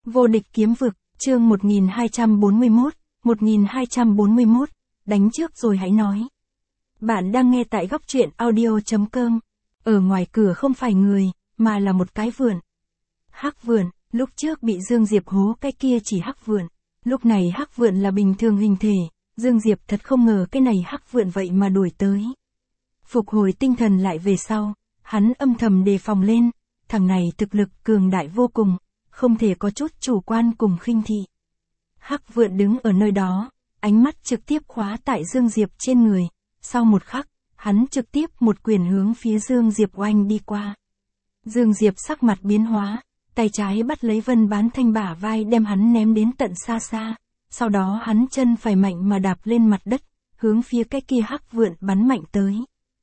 Vô địch kiếm vực, chương 1241, đánh trước rồi hãy nói. Bạn đang nghe tại góc truyện audio.com. Ở ngoài cửa không phải người, mà là một cái vườn. Hắc vườn, lúc trước bị Dương Diệp hố cái kia chỉ hắc vườn. Lúc này hắc vườn là bình thường hình thể, Dương Diệp thật không ngờ cái này hắc vườn vậy mà đuổi tới. Phục hồi tinh thần lại về sau, hắn âm thầm đề phòng lên, thằng này thực lực cường đại vô cùng, không thể có chút chủ quan cùng khinh thị. Hắc vượn đứng ở nơi đó, ánh mắt trực tiếp khóa tại Dương Diệp trên người, sau một khắc, hắn trực tiếp một quyền hướng phía Dương Diệp oanh đi qua. Dương Diệp sắc mặt biến hóa, tay trái bắt lấy Vân Bán Thanh bả vai đem hắn ném đến tận xa xa, sau đó hắn chân phải mạnh mà đạp lên mặt đất, hướng phía cái kia hắc vượn bắn mạnh tới.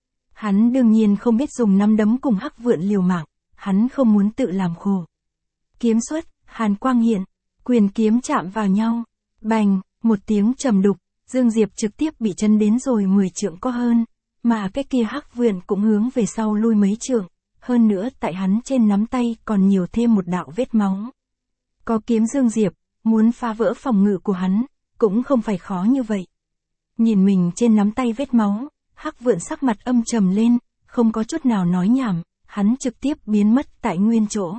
Hắn đương nhiên không biết dùng nắm đấm cùng hắc vượn liều mạng, hắn không muốn tự làm khổ. Kiếm xuất, hàn quang hiện, quyền kiếm chạm vào nhau, bành, một tiếng trầm đục, Dương Diệp trực tiếp bị chấn đến rồi 10 trượng có hơn, mà cái kia hắc vượn cũng hướng về sau lui mấy trượng, hơn nữa tại hắn trên nắm tay còn nhiều thêm một đạo vết máu. Có kiếm Dương Diệp, muốn phá vỡ phòng ngự của hắn, cũng không phải khó như vậy. Nhìn mình trên nắm tay vết máu, hắc vượn sắc mặt âm trầm lên, không có chút nào nói nhảm, hắn trực tiếp biến mất tại nguyên chỗ.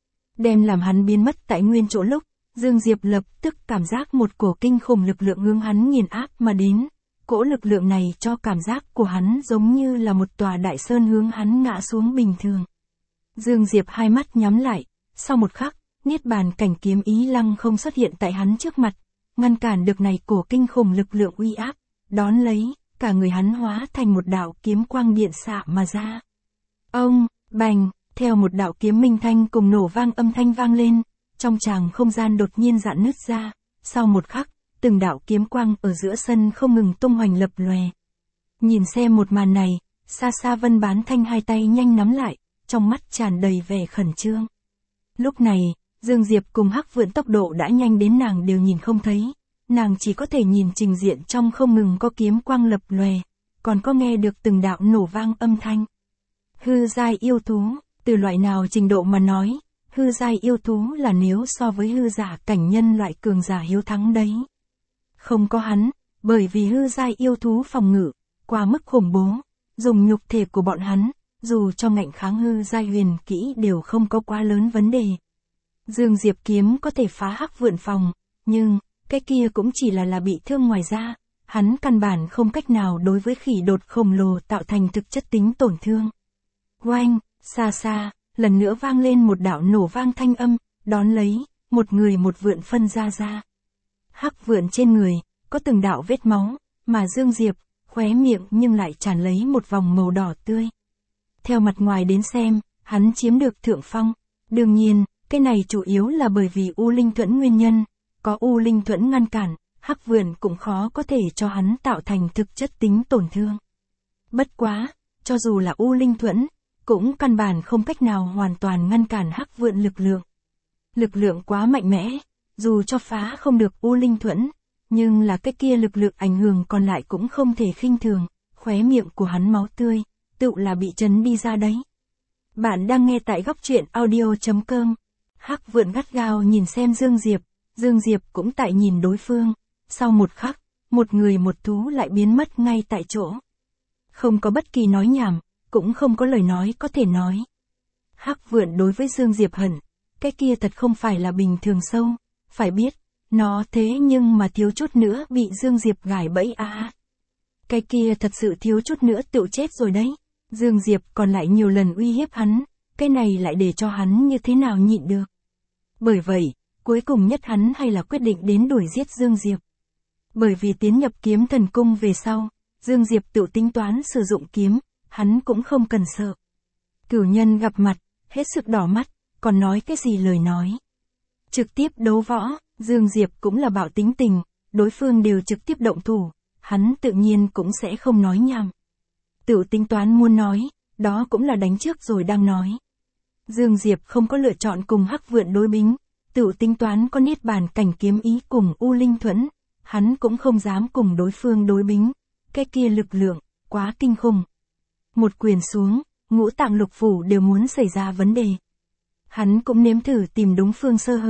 Đem làm hắn biến mất tại nguyên chỗ lúc, Dương Diệp lập tức cảm giác một cổ kinh khủng lực lượng hướng hắn nghiền áp mà đến. Cỗ lực lượng này cho cảm giác của hắn giống như là một tòa đại sơn hướng hắn ngã xuống bình thường. Dương Diệp hai mắt nhắm lại, sau một khắc, niết bàn cảnh kiếm ý lăng không xuất hiện tại hắn trước mặt, ngăn cản được này cổ kinh khủng lực lượng uy áp, đón lấy, cả người hắn hóa thành một đạo kiếm quang điện xạ mà ra. Ông, bành, theo một đạo kiếm minh thanh cùng nổ vang âm thanh vang lên, trong tràng không gian đột nhiên rạn nứt ra, sau một khắc, từng đạo kiếm quang ở giữa sân không ngừng tung hoành lập lòe. Nhìn xem một màn này, xa xa Vân Bán Thanh hai tay nhanh nắm lại, trong mắt tràn đầy vẻ khẩn trương. Lúc này, Dương Diệp cùng hắc vượn tốc độ đã nhanh đến nàng đều nhìn không thấy, nàng chỉ có thể nhìn trình diện trong không ngừng có kiếm quang lập lòe, còn có nghe được từng đạo nổ vang âm thanh. Hư giai yêu thú, từ loại nào trình độ mà nói, hư giai yêu thú là nếu so với hư giả cảnh nhân loại cường giả hiếu thắng đấy. Không có hắn, bởi vì hư giai yêu thú phòng ngự, quá mức khủng bố, dùng nhục thể của bọn hắn, dù cho ngạnh kháng hư giai huyền kỹ đều không có quá lớn vấn đề. Dương Diệp kiếm có thể phá hắc vượn phòng, nhưng, cái kia cũng chỉ là bị thương ngoài da, hắn căn bản không cách nào đối với khỉ đột khổng lồ tạo thành thực chất tính tổn thương. Oanh, xa xa, lần nữa vang lên một đạo nổ vang thanh âm, đón lấy, một người một vượn phân ra. Hắc vượn trên người, có từng đạo vết máu, mà Dương Diệp, khóe miệng nhưng lại tràn lấy một vòng màu đỏ tươi. Theo mặt ngoài đến xem, hắn chiếm được thượng phong, đương nhiên, cái này chủ yếu là bởi vì U Linh Thuẫn nguyên nhân, có U Linh Thuẫn ngăn cản, hắc vượn cũng khó có thể cho hắn tạo thành thực chất tính tổn thương. Bất quá, cho dù là U Linh Thuẫn, cũng căn bản không cách nào hoàn toàn ngăn cản hắc vượn lực lượng. Lực lượng quá mạnh mẽ, dù cho phá không được U Linh Thuẫn, nhưng là cái kia lực lượng ảnh hưởng còn lại cũng không thể khinh thường, khóe miệng của hắn máu tươi, tự là bị chấn đi ra đấy. Bạn đang nghe tại góc truyện audio.com. Hắc vượn gắt gao nhìn xem Dương Diệp cũng tại nhìn đối phương, sau một khắc, một người một thú lại biến mất ngay tại chỗ. Không có bất kỳ nói nhảm, cũng không có lời nói có thể nói. Hắc vượn đối với Dương Diệp hận, cái kia thật không phải là bình thường sâu, phải biết, nó thế nhưng mà thiếu chút nữa bị Dương Diệp gài bẫy à. Cái kia thật sự thiếu chút nữa tự chết rồi đấy. Dương Diệp còn lại nhiều lần uy hiếp hắn, cái này lại để cho hắn như thế nào nhịn được. Bởi vậy, cuối cùng nhất hắn hay là quyết định đến đuổi giết Dương Diệp. Bởi vì tiến nhập kiếm thần cung về sau, Dương Diệp tự tính toán sử dụng kiếm, hắn cũng không cần sợ. Cửu nhân gặp mặt, hết sức đỏ mắt, còn nói cái gì lời nói. Trực tiếp đấu võ, Dương Diệp cũng là bạo tính tình, đối phương đều trực tiếp động thủ, hắn tự nhiên cũng sẽ không nói nhảm. Tự tính toán muốn nói, đó cũng là đánh trước rồi đang nói. Dương Diệp không có lựa chọn cùng hắc vượn đối bính, tự tính toán có niết bàn cảnh kiếm ý cùng U Linh Thuẫn, hắn cũng không dám cùng đối phương đối bính, cái kia lực lượng, quá kinh khủng. Một quyền xuống, ngũ tạng lục phủ đều muốn xảy ra vấn đề. Hắn cũng nếm thử tìm đúng phương sơ hở,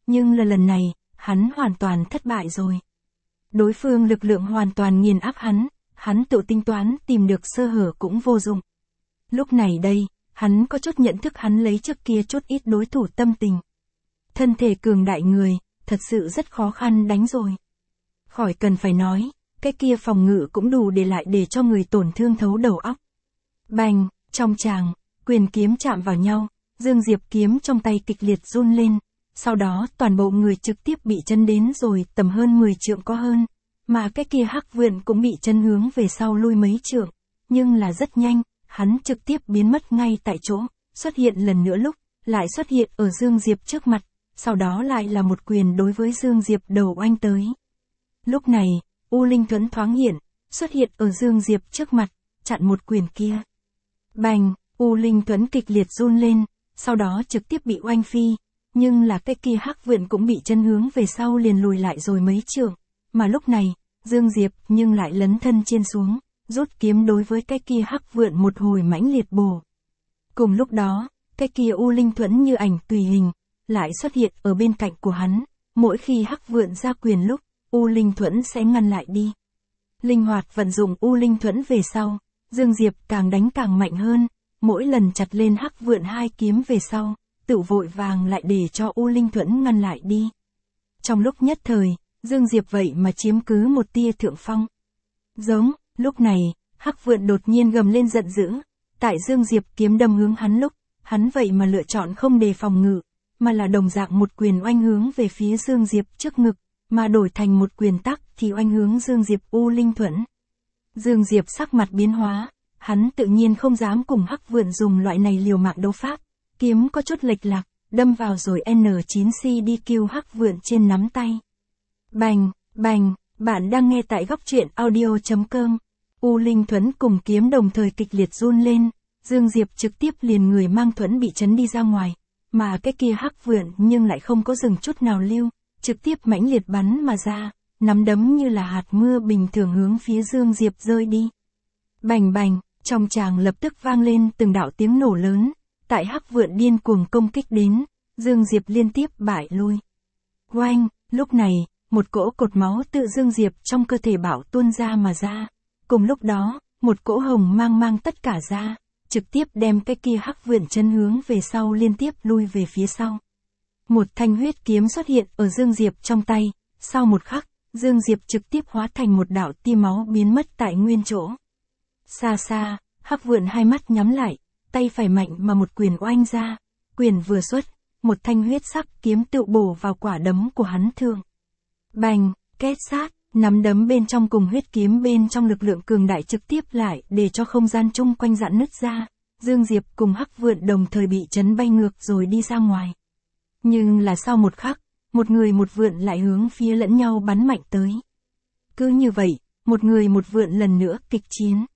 nhưng lần này, hắn hoàn toàn thất bại rồi. Đối phương lực lượng hoàn toàn nghiền áp hắn tự tính toán tìm được sơ hở cũng vô dụng. Lúc này đây, hắn có chút nhận thức hắn lấy trước kia chút ít đối thủ tâm tình. Thân thể cường đại người, thật sự rất khó khăn đánh rồi. Khỏi cần phải nói, cái kia phòng ngự cũng đủ để lại để cho người tổn thương thấu đầu óc. Bành, trong tràng, quyền kiếm chạm vào nhau, Dương Diệp kiếm trong tay kịch liệt run lên, sau đó toàn bộ người trực tiếp bị chân đến rồi tầm hơn 10 trượng có hơn, mà cái kia Hắc Vượn cũng bị chân hướng về sau lui mấy trượng, nhưng là rất nhanh, hắn trực tiếp biến mất ngay tại chỗ, xuất hiện lần nữa lúc, lại xuất hiện ở Dương Diệp trước mặt, sau đó lại là một quyền đối với Dương Diệp đầu oanh tới. Lúc này, U Linh Thuẫn thoáng hiện, xuất hiện ở Dương Diệp trước mặt, chặn một quyền kia. Bành, U Linh Thuẫn kịch liệt run lên, sau đó trực tiếp bị oanh phi, nhưng là cái kia Hắc Vượn cũng bị chân hướng về sau liền lùi lại rồi mấy trượng, mà lúc này, Dương Diệp nhưng lại lấn thân trên xuống, rút kiếm đối với cái kia Hắc Vượn một hồi mãnh liệt bổ. Cùng lúc đó, cái kia U Linh Thuẫn như ảnh tùy hình, lại xuất hiện ở bên cạnh của hắn, mỗi khi Hắc Vượn ra quyền lúc, U Linh Thuẫn sẽ ngăn lại đi. Linh hoạt vận dụng U Linh Thuẫn về sau, Dương Diệp càng đánh càng mạnh hơn, mỗi lần chặt lên Hắc Vượn hai kiếm về sau, tự vội vàng lại để cho U Linh Thuẫn ngăn lại đi. Trong lúc nhất thời, Dương Diệp vậy mà chiếm cứ một tia thượng phong. Giống, lúc này, Hắc Vượn đột nhiên gầm lên giận dữ, tại Dương Diệp kiếm đâm hướng hắn lúc, hắn vậy mà lựa chọn không đề phòng ngự, mà là đồng dạng một quyền oanh hướng về phía Dương Diệp trước ngực, mà đổi thành một quyền tắc thì oanh hướng Dương Diệp U Linh Thuẫn. Dương Diệp sắc mặt biến hóa, hắn tự nhiên không dám cùng Hắc Vượn dùng loại này liều mạng đấu pháp, kiếm có chút lệch lạc, đâm vào rồi N9CDQ Hắc Vượn trên nắm tay. Bành, bành, bạn đang nghe tại góc truyện audio.com. U Linh Thuẫn cùng kiếm đồng thời kịch liệt run lên, Dương Diệp trực tiếp liền người mang thuẫn bị chấn đi ra ngoài, mà cái kia Hắc Vượn nhưng lại không có dừng chút nào lưu, trực tiếp mãnh liệt bắn mà ra, nắm đấm như là hạt mưa bình thường hướng phía Dương Diệp rơi đi. Bành bành, trong tràng lập tức vang lên từng đạo tiếng nổ lớn, tại Hắc Vượn điên cuồng công kích đến, Dương Diệp liên tiếp bại lui. Oanh, lúc này, một cỗ cột máu tự Dương Diệp trong cơ thể bạo tuôn ra mà ra. Cùng lúc đó, một cỗ hồng mang tất cả ra, trực tiếp đem cái kia Hắc Vượn chân hướng về sau liên tiếp lui về phía sau. Một thanh huyết kiếm xuất hiện ở Dương Diệp trong tay, sau một khắc, Dương Diệp trực tiếp hóa thành một đạo tia máu biến mất tại nguyên chỗ. Xa xa, Hắc Vượn hai mắt nhắm lại, tay phải mạnh mà một quyền oanh ra, quyền vừa xuất, một thanh huyết sắc kiếm tự bổ vào quả đấm của hắn thượng. Bành, két sát, nắm đấm bên trong cùng huyết kiếm bên trong lực lượng cường đại trực tiếp lại để cho không gian chung quanh giãn nứt ra, Dương Diệp cùng Hắc Vượn đồng thời bị chấn bay ngược rồi đi ra ngoài. Nhưng là sau một khắc, một người một vượn lại hướng phía lẫn nhau bắn mạnh tới. Cứ như vậy, một người một vượn lần nữa kịch chiến.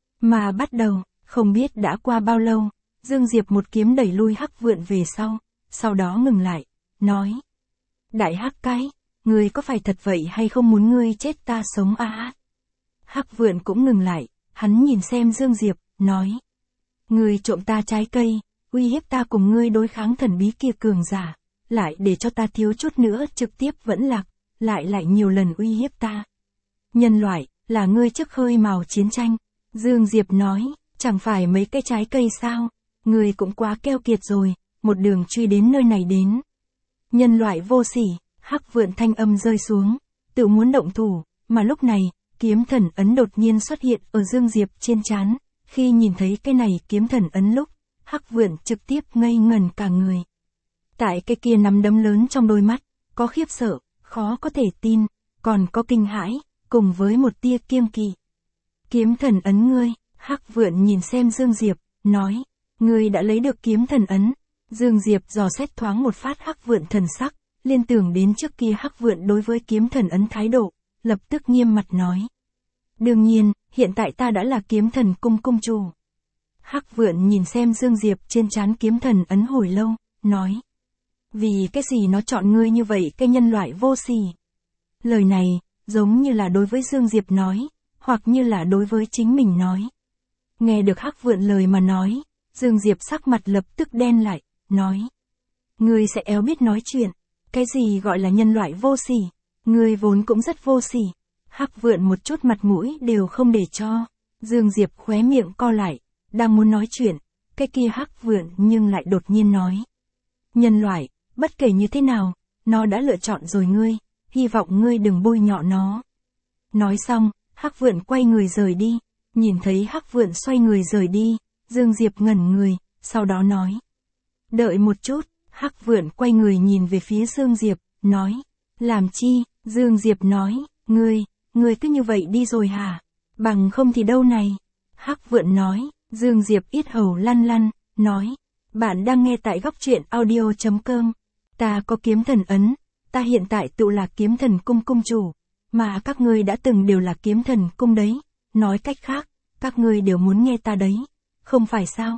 Mà bắt đầu, không biết đã qua bao lâu, Dương Diệp một kiếm đẩy lui Hắc Vượn về sau đó ngừng lại, nói. Đại Hắc cái, ngươi có phải thật vậy hay không muốn ngươi chết ta sống à? Hắc Vượn cũng ngừng lại, hắn nhìn xem Dương Diệp, nói. Ngươi trộm ta trái cây, uy hiếp ta cùng ngươi đối kháng thần bí kia cường giả, lại để cho ta thiếu chút nữa trực tiếp vẫn lạc, lại nhiều lần uy hiếp ta. Nhân loại, là ngươi trước khơi mào chiến tranh. Dương Diệp nói, chẳng phải mấy cái trái cây sao, ngươi cũng quá keo kiệt rồi, một đường truy đến nơi này đến. Nhân loại vô sỉ, Hắc Vượn thanh âm rơi xuống, tự muốn động thủ, mà lúc này, kiếm thần ấn đột nhiên xuất hiện ở Dương Diệp trên trán. Khi nhìn thấy cái này kiếm thần ấn lúc, Hắc Vượn trực tiếp ngây ngẩn cả người. Tại cái kia nắm đấm lớn trong đôi mắt, có khiếp sợ, khó có thể tin, còn có kinh hãi, cùng với một tia kiêng kỵ. Kiếm thần ấn ngươi, Hắc Vượn nhìn xem Dương Diệp, nói, ngươi đã lấy được kiếm thần ấn. Dương Diệp dò xét thoáng một phát Hắc Vượn thần sắc, liên tưởng đến trước kia Hắc Vượn đối với kiếm thần ấn thái độ, lập tức nghiêm mặt nói. Đương nhiên, hiện tại ta đã là kiếm thần cung cung chủ. Hắc Vượn nhìn xem Dương Diệp trên trán kiếm thần ấn hồi lâu, nói. Vì cái gì nó chọn ngươi như vậy cái nhân loại vô sỉ. Lời này, giống như là đối với Dương Diệp nói, hoặc như là đối với chính mình nói. Nghe được Hắc Vượn lời mà nói, Dương Diệp sắc mặt lập tức đen lại, nói. Ngươi sẽ éo biết nói chuyện, Cái gì gọi là nhân loại vô sỉ? Ngươi vốn cũng rất vô sỉ. Hắc Vượn một chút mặt mũi đều không để cho. Dương Diệp khóe miệng co lại, đang muốn nói chuyện, cái kia Hắc Vượn nhưng lại đột nhiên nói. Nhân loại, bất kể như thế nào, nó đã lựa chọn rồi ngươi, hy vọng ngươi đừng bôi nhọ nó. Nói xong, Hắc Vượn quay người rời đi, nhìn thấy Hắc Vượn xoay người rời đi, Dương Diệp ngẩn người, sau đó nói. Đợi một chút, Hắc Vượn quay người nhìn về phía Dương Diệp, nói. Làm chi? Dương Diệp nói, ngươi cứ như vậy đi rồi hả? Bằng không thì đâu này? Hắc Vượn nói, Dương Diệp ít hầu lăn lăn, nói. Bạn đang nghe tại góc truyện audio.com. Ta có kiếm thần ấn, ta hiện tại tự là kiếm thần cung cung chủ, mà các ngươi đã từng đều là kiếm thần cung đấy. Nói cách khác, các ngươi đều muốn nghe ta đấy, không phải sao?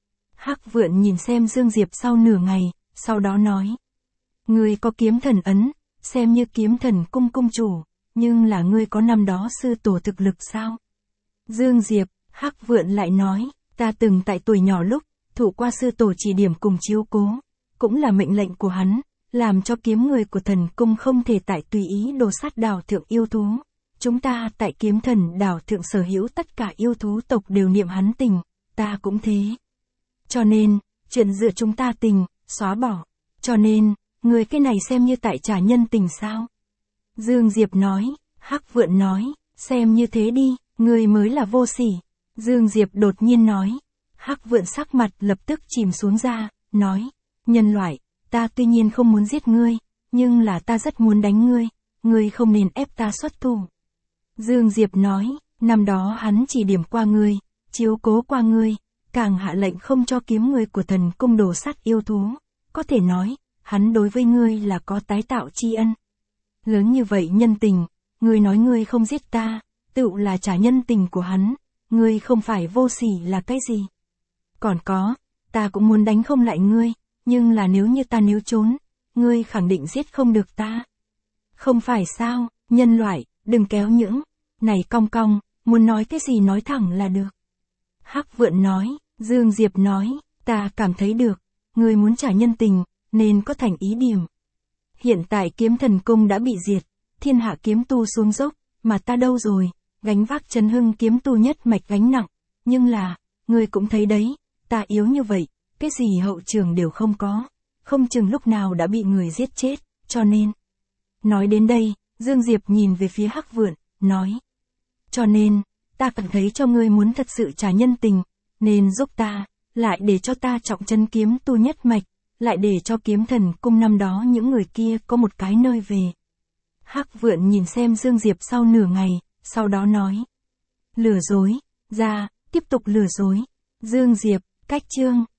Hắc Vượn nhìn xem Dương Diệp sau nửa ngày, sau đó nói. Ngươi có kiếm thần ấn, xem như kiếm thần cung cung chủ, nhưng là ngươi có năm đó sư tổ thực lực sao? Dương Diệp, Hắc Vượn lại nói, ta từng tại tuổi nhỏ lúc, thụ qua sư tổ chỉ điểm cùng chiếu cố, cũng là mệnh lệnh của hắn, làm cho kiếm người của thần cung không thể tại tùy ý đồ sát đảo thượng yêu thú. Chúng ta tại kiếm thần đảo thượng sở hữu tất cả yêu thú tộc đều niệm hắn tình, ta cũng thế. Cho nên, chuyện giữa chúng ta tình, xóa bỏ. Cho nên, người cái này xem như tại trả nhân tình sao? Dương Diệp nói, Hắc Vượn nói, xem như thế đi, người mới là vô sỉ. Dương Diệp đột nhiên nói. Hắc Vượn sắc mặt lập tức chìm xuống ra, nói, nhân loại, ta tuy nhiên không muốn giết ngươi, nhưng là ta rất muốn đánh ngươi không nên ép ta xuất thủ. Dương Diệp nói, năm đó hắn chỉ điểm qua ngươi, chiếu cố qua ngươi, càng hạ lệnh không cho kiếm người của thần cung đồ sát yêu thú, có thể nói, hắn đối với ngươi là có tái tạo tri ân. Lớn như vậy nhân tình, ngươi nói ngươi không giết ta, tự là trả nhân tình của hắn, ngươi không phải vô sỉ là cái gì? Còn có, ta cũng muốn đánh không lại ngươi, nhưng là nếu trốn, ngươi khẳng định giết không được ta. Không phải sao, nhân loại, đừng kéo những, này cong cong, muốn nói cái gì nói thẳng là được. Hắc Vượn nói, Dương Diệp nói, ta cảm thấy được, ngươi muốn trả nhân tình, nên có thành ý điểm. Hiện tại kiếm thần cung đã bị diệt, thiên hạ kiếm tu xuống dốc, mà ta đâu rồi, gánh vác Trấn Hưng kiếm tu nhất mạch gánh nặng, nhưng là, ngươi cũng thấy đấy, ta yếu như vậy, cái gì hậu trường đều không có, không chừng lúc nào đã bị người giết chết, cho nên. Nói đến đây, Dương Diệp nhìn về phía Hắc Vượn, nói. Cho nên, ta cảm thấy cho ngươi muốn thật sự trả nhân tình, nên giúp ta, lại để cho ta trọng chân kiếm tu nhất mạch, lại để cho kiếm thần cung năm đó những người kia có một cái nơi về. Hắc Vượn nhìn xem Dương Diệp sau nửa ngày, sau đó nói. Lừa dối, ra, tiếp tục lừa dối. Dương Diệp, cách chương.